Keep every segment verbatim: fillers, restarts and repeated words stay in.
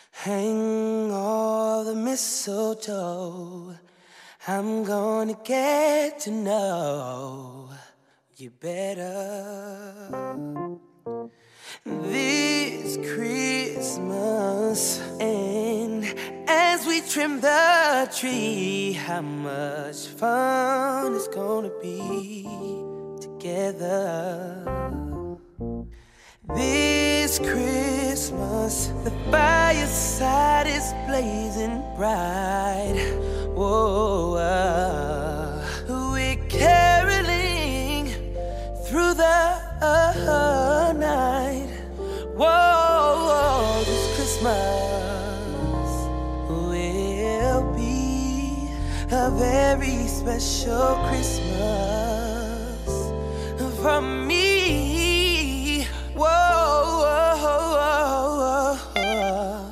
Hang all the mistletoe. I'm gonna get to know you better this Christmas. And as we trim the tree, how much fun it's gonna be together. This Christmas, the fireside is blazing bright. Whoa, uh, we're caroling through the uh, night. Whoa, this Christmas will be a very special Christmas for me. Whoa, whoa, whoa, whoa, whoa.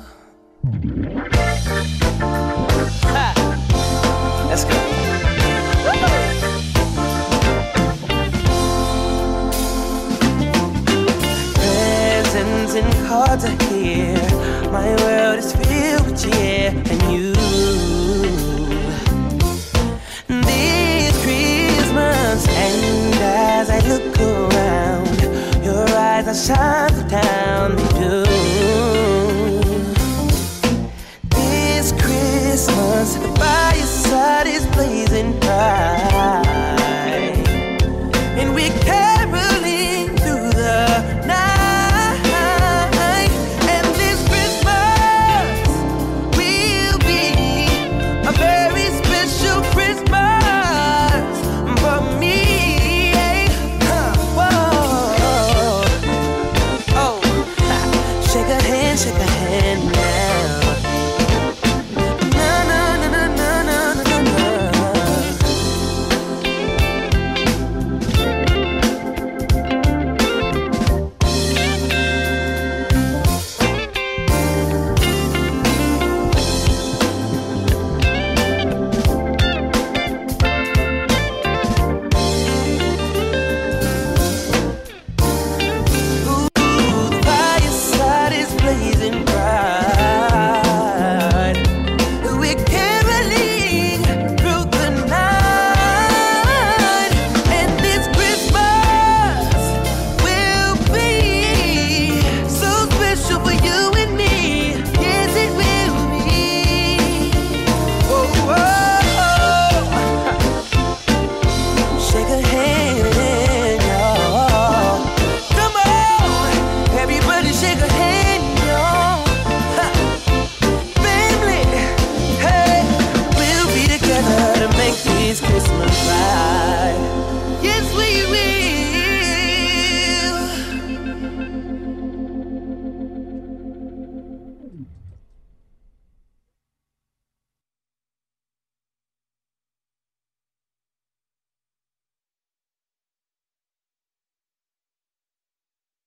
Ha. Let's go. Presents and cards are here. My world is filled with cheer and you. This Christmas, and as I look around, your eyes are shining